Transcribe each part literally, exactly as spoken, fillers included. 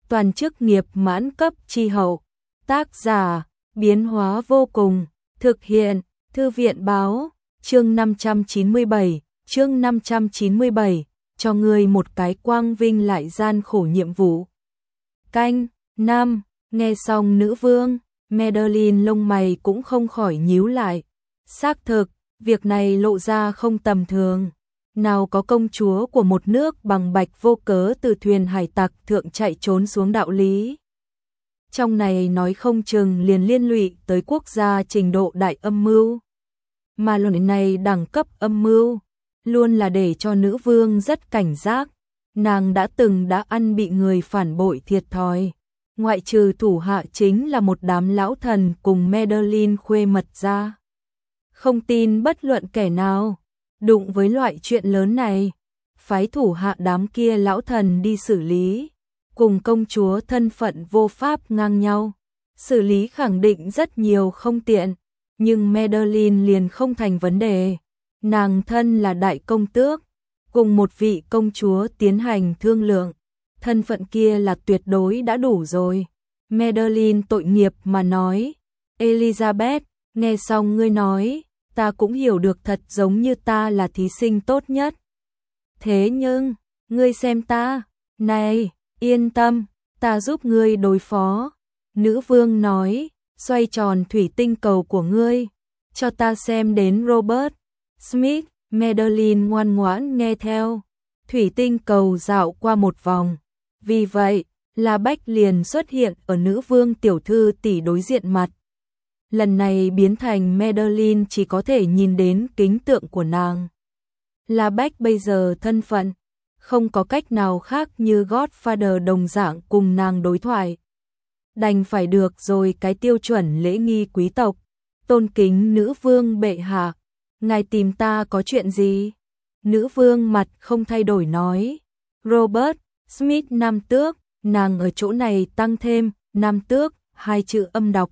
toàn chức nghiệp mãn cấp chi hậu. Tác giả, biến hóa vô cùng, thực hiện, Thư viện báo, chương năm trăm chín mươi bảy, chương năm trăm chín mươi bảy, cho ngươi một cái quang vinh lại gian khổ nhiệm vụ. Canh, năm, nghe xong nữ vương, Madeline lông mày cũng không khỏi nhíu lại. Xác thực, việc này lộ ra không tầm thường. Nào có công chúa của một nước bằng bạch vô cớ từ thuyền hải tặc thượng chạy trốn xuống đạo lý. Trong này nói không chừng liền liên lụy tới quốc gia trình độ đại âm mưu. Mà lần này đẳng cấp âm mưu, luôn là để cho nữ vương rất cảnh giác. Nàng đã từng đã ăn bị người phản bội thiệt thòi. Ngoại trừ thủ hạ chính là một đám lão thần cùng Madeline khuê mật ra. Không tin bất luận kẻ nào đụng với loại chuyện lớn này, phái thủ hạ đám kia lão thần đi xử lý, cùng công chúa thân phận vô pháp ngang nhau, xử lý khẳng định rất nhiều không tiện, nhưng Madeline liền không thành vấn đề. Nàng thân là đại công tước, cùng một vị công chúa tiến hành thương lượng, thân phận kia là tuyệt đối đã đủ rồi. Madeline tội nghiệp mà nói, Elizabeth, nghe xong ngươi nói, ta cũng hiểu được thật giống như ta là thí sinh tốt nhất. Thế nhưng, ngươi xem ta, này, yên tâm, ta giúp ngươi đối phó. Nữ vương nói, xoay tròn thủy tinh cầu của ngươi, cho ta xem đến Robert Smith. Madeline ngoan ngoãn nghe theo, thủy tinh cầu dạo qua một vòng. Vì vậy, La Bách liền xuất hiện ở nữ vương tiểu thư tỷ đối diện mặt. Lần này biến thành Madeline chỉ có thể nhìn đến kính tượng của nàng. La Bách bây giờ thân phận, không có cách nào khác như Godfather đồng dạng cùng nàng đối thoại. Đành phải được rồi cái tiêu chuẩn lễ nghi quý tộc, tôn kính nữ vương bệ hạ. Ngài tìm ta có chuyện gì? Nữ vương mặt không thay đổi nói. Robert Smith nam tước, nàng ở chỗ này tăng thêm nam tước hai chữ âm đọc.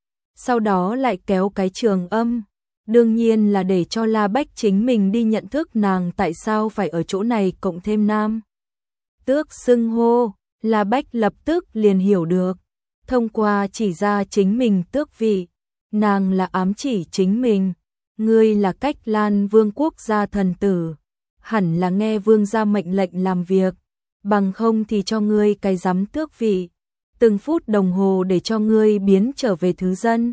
Sau đó lại kéo cái trường âm. Đương nhiên là để cho La Bách chính mình đi nhận thức nàng tại sao phải ở chỗ này cộng thêm nam tước xưng hô. La Bách lập tức liền hiểu được. Thông qua chỉ ra chính mình tước vị, nàng là ám chỉ chính mình. Ngươi là Cách Lan vương quốc gia thần tử, hẳn là nghe vương gia mệnh lệnh làm việc, bằng không thì cho ngươi cái giám tước vị, từng phút đồng hồ để cho ngươi biến trở về thứ dân.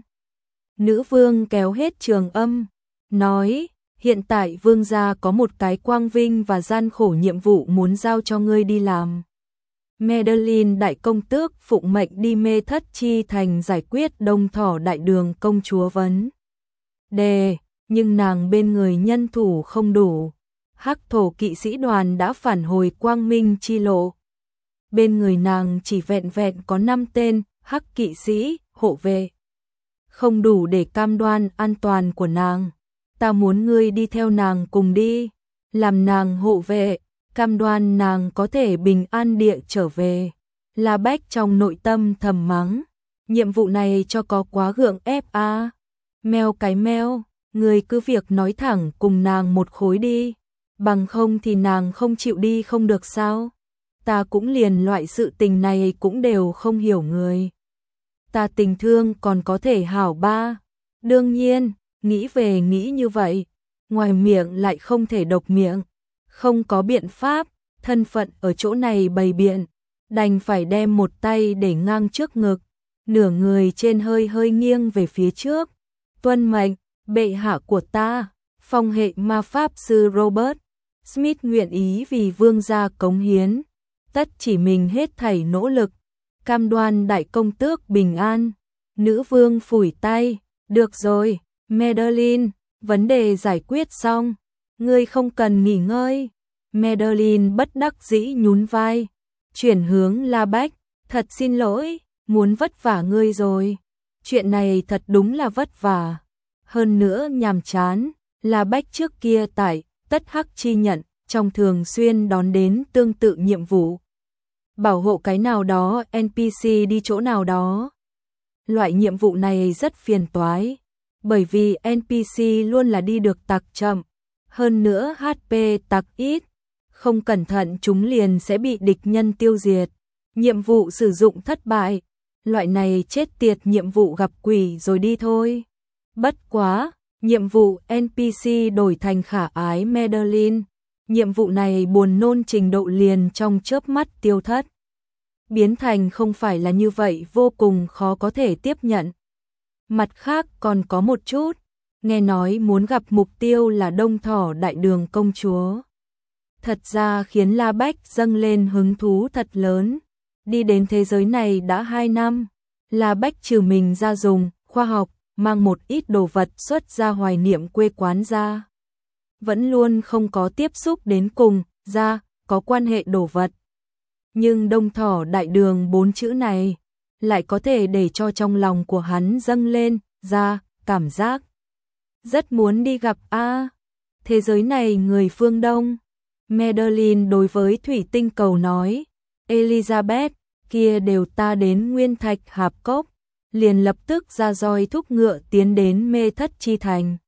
Nữ vương kéo hết trường âm, nói, hiện tại vương gia có một cái quang vinh và gian khổ nhiệm vụ muốn giao cho ngươi đi làm. Madeline đại công tước phụng mệnh đi Mê Thất Chi thành giải quyết Đông Thỏ đại đường công chúa vấn đề. Nhưng nàng bên người nhân thủ không đủ. Hắc thổ kỵ sĩ đoàn đã phản hồi quang minh chi lộ. Bên người nàng chỉ vẹn vẹn có năm tên hắc kỵ sĩ, hộ vệ. Không đủ để cam đoan an toàn của nàng. Ta muốn ngươi đi theo nàng cùng đi. Làm nàng hộ vệ, cam đoan nàng có thể bình an địa trở về. La Bách trong nội tâm thầm mắng. Nhiệm vụ này cho có quá gượng ép a. Mèo cái mèo. Người cứ việc nói thẳng cùng nàng một khối đi, bằng không thì nàng không chịu đi không được sao? Ta cũng liền loại sự tình này cũng đều không hiểu người. Ta tình thương còn có thể hảo ba. Đương nhiên, nghĩ về nghĩ như vậy, ngoài miệng lại không thể độc miệng. Không có biện pháp, thân phận ở chỗ này bày biện, đành phải đem một tay để ngang trước ngực, nửa người trên hơi hơi nghiêng về phía trước. Tuân mệnh, bệ hạ của ta, phong hệ ma pháp sư Robert Smith nguyện ý vì vương gia cống hiến, tất chỉ mình hết thảy nỗ lực, cam đoan đại công tước bình an. Nữ vương phủi tay, được rồi, Madeline, vấn đề giải quyết xong, ngươi không cần nghỉ ngơi. Madeline bất đắc dĩ nhún vai, chuyển hướng La Bách, thật xin lỗi, muốn vất vả ngươi rồi. Chuyện này thật đúng là vất vả. Hơn nữa nhàm chán, La Bách trước kia tại Tất Hắc Chi nhận, trong thường xuyên đón đến tương tự nhiệm vụ. Bảo hộ cái nào đó en pê xê đi chỗ nào đó. Loại nhiệm vụ này rất phiền toái, bởi vì en pê xê luôn là đi được tặc chậm, hơn nữa hát pê tặc ít, không cẩn thận chúng liền sẽ bị địch nhân tiêu diệt. Nhiệm vụ sử dụng thất bại. Loại này chết tiệt nhiệm vụ gặp quỷ rồi đi thôi. Bất quá, nhiệm vụ en pê xê đổi thành khả ái Madeline. Nhiệm vụ này buồn nôn trình độ liền trong chớp mắt tiêu thất. Biến thành không phải là như vậy vô cùng khó có thể tiếp nhận. Mặt khác còn có một chút, nghe nói muốn gặp mục tiêu là Đông Thỏ Đại Đường công chúa. Thật ra khiến La Bách dâng lên hứng thú thật lớn. Đi đến thế giới này đã hai năm, La Bách trừ mình ra dùng, khoa học, mang một ít đồ vật xuất ra hoài niệm quê quán ra. Vẫn luôn không có tiếp xúc đến cùng, ra, có quan hệ đồ vật. Nhưng Đông Thỏ Đại Đường bốn chữ này, lại có thể để cho trong lòng của hắn dâng lên, ra, cảm giác. Rất muốn đi gặp a thế giới này người phương Đông. Madeline đối với Thủy Tinh Cầu nói, Elizabeth, kia đều ta đến Nguyên Thạch Hạp Cốc, liền lập tức ra roi thúc ngựa tiến đến Mê Thất Chi Thành.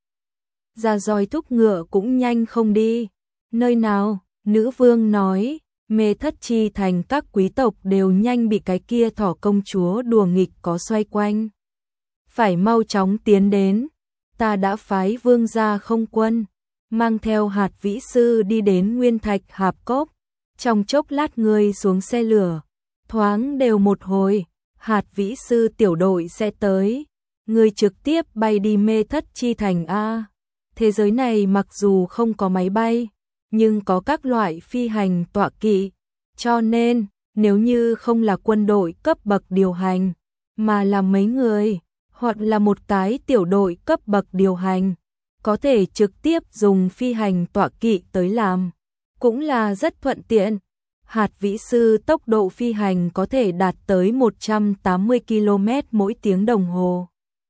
Ra roi thúc ngựa cũng nhanh không đi. Nơi nào? Nữ vương nói, Mê Thất Chi Thành các quý tộc đều nhanh bị cái kia thỏ công chúa đùa nghịch có xoay quanh. Phải mau chóng tiến đến. Ta đã phái vương gia không quân, mang theo hạt vĩ sư đi đến Nguyên Thạch Hạp Cốc. Trong chốc lát người xuống xe lửa, thoáng đều một hồi, hạt vĩ sư tiểu đội sẽ tới. Người trực tiếp bay đi Mê Thất Chi Thành a. Thế giới này mặc dù không có máy bay, nhưng có các loại phi hành tọa kỵ, cho nên nếu như không là quân đội cấp bậc điều hành, mà là mấy người, hoặc là một cái tiểu đội cấp bậc điều hành, có thể trực tiếp dùng phi hành tọa kỵ tới làm, cũng là rất thuận tiện. Hạt vĩ sư tốc độ phi hành có thể đạt tới một trăm tám mươi ki lô mét mỗi tiếng đồng hồ.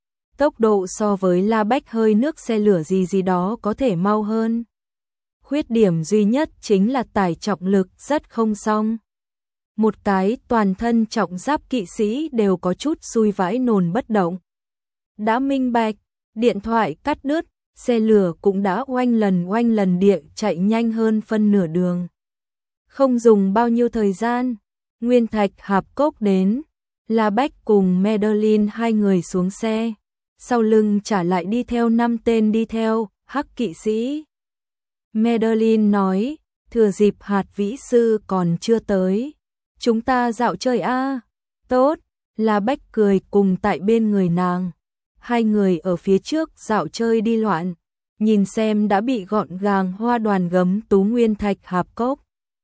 Tốc độ so với La Bách hơi nước xe lửa gì gì đó có thể mau hơn. Khuyết điểm duy nhất chính là tải trọng lực rất không xong. Một cái toàn thân trọng giáp kỵ sĩ đều có chút xui vãi nồn bất động. Đã minh bạch, điện thoại cắt đứt, xe lửa cũng đã oanh lần oanh lần địa chạy nhanh hơn phân nửa đường. Không dùng bao nhiêu thời gian, Nguyên Thạch Hạp Cốc đến, La Bách cùng Madeline hai người xuống xe, sau lưng trả lại đi theo năm tên đi theo, hắc kỵ sĩ. Madeline nói, thừa dịp hạt vĩ sư còn chưa tới, chúng ta dạo chơi a. Tốt, La Bách cười cùng tại bên người nàng. Hai người ở phía trước dạo chơi đi loạn, nhìn xem đã bị gọn gàng hoa đoàn gấm tú Nguyên Thạch Hạp Cốc.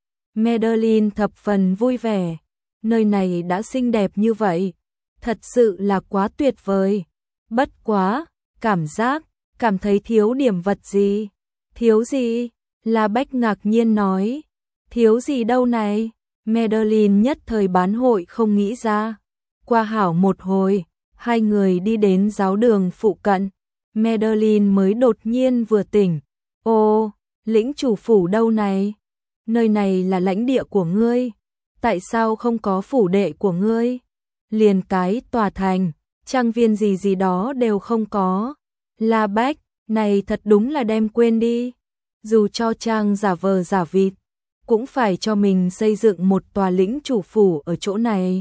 Madeline thập phần vui vẻ, nơi này đã xinh đẹp như vậy, thật sự là quá tuyệt vời. Bất quá, cảm giác, cảm thấy thiếu điểm vật gì. Thiếu gì? La Bách ngạc nhiên nói. Thiếu gì đâu này? Madeline nhất thời bán hội không nghĩ ra. Qua hảo một hồi, hai người đi đến giáo đường phụ cận. Madeline mới đột nhiên vừa tỉnh. Ô, lĩnh chủ phủ đâu này? Nơi này là lãnh địa của ngươi. Tại sao không có phủ đệ của ngươi? Liền cái tòa thành, trang viên gì gì đó đều không có. La Bách, này thật đúng là đem quên đi. Dù cho trang giả vờ giả vịt, cũng phải cho mình xây dựng một tòa lĩnh chủ phủ ở chỗ này.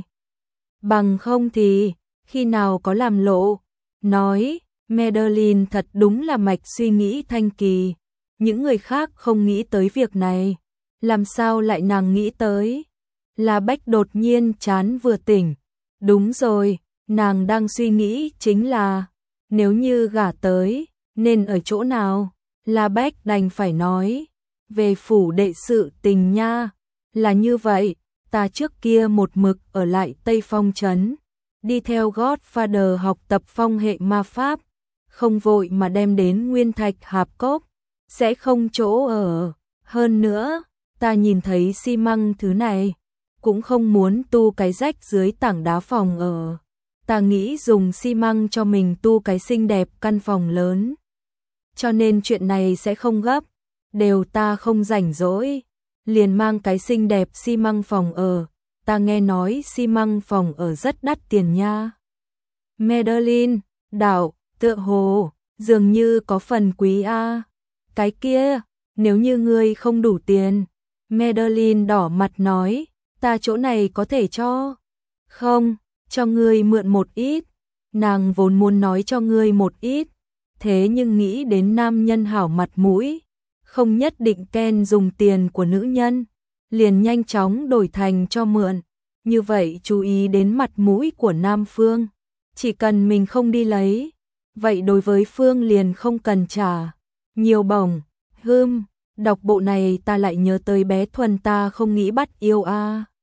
Bằng không thì, khi nào có làm lộ. Nói, Madeline thật đúng là mạch suy nghĩ thanh kỳ. Những người khác không nghĩ tới việc này. Làm sao lại nàng nghĩ tới? La Bách đột nhiên chán vừa tỉnh. Đúng rồi, nàng đang suy nghĩ chính là, nếu như gả tới, nên ở chỗ nào? La Bách đành phải nói, về phủ đệ sự tình nha. Là như vậy, ta trước kia một mực ở lại Tây Phong Trấn, đi theo Godfather học tập phong hệ ma pháp, không vội mà đem đến Nguyên Thạch Hạp Cốc, sẽ không chỗ ở. Hơn nữa, ta nhìn thấy xi măng thứ này, cũng không muốn tu cái rách dưới tảng đá phòng ở. Ta nghĩ dùng xi măng cho mình tu cái xinh đẹp căn phòng lớn. Cho nên chuyện này sẽ không gấp, đều ta không rảnh rỗi, liền mang cái xinh đẹp xi măng phòng ở. Ta nghe nói xi măng phòng ở rất đắt tiền nha. Madeline, đạo, tựa hồ, dường như có phần quý a. Cái kia, nếu như ngươi không đủ tiền. Madeline đỏ mặt nói, ta chỗ này có thể cho. Không, cho ngươi mượn một ít. Nàng vốn muốn nói cho ngươi một ít, thế nhưng nghĩ đến nam nhân hảo mặt mũi, không nhất định Ken dùng tiền của nữ nhân, liền nhanh chóng đổi thành cho mượn. Như vậy chú ý đến mặt mũi của nam phương, chỉ cần mình không đi lấy, vậy đối với phương liền không cần trả. Nhiều bổng, hưm, đọc bộ này ta lại nhớ tới bé Thuần ta không nghĩ bắt yêu a.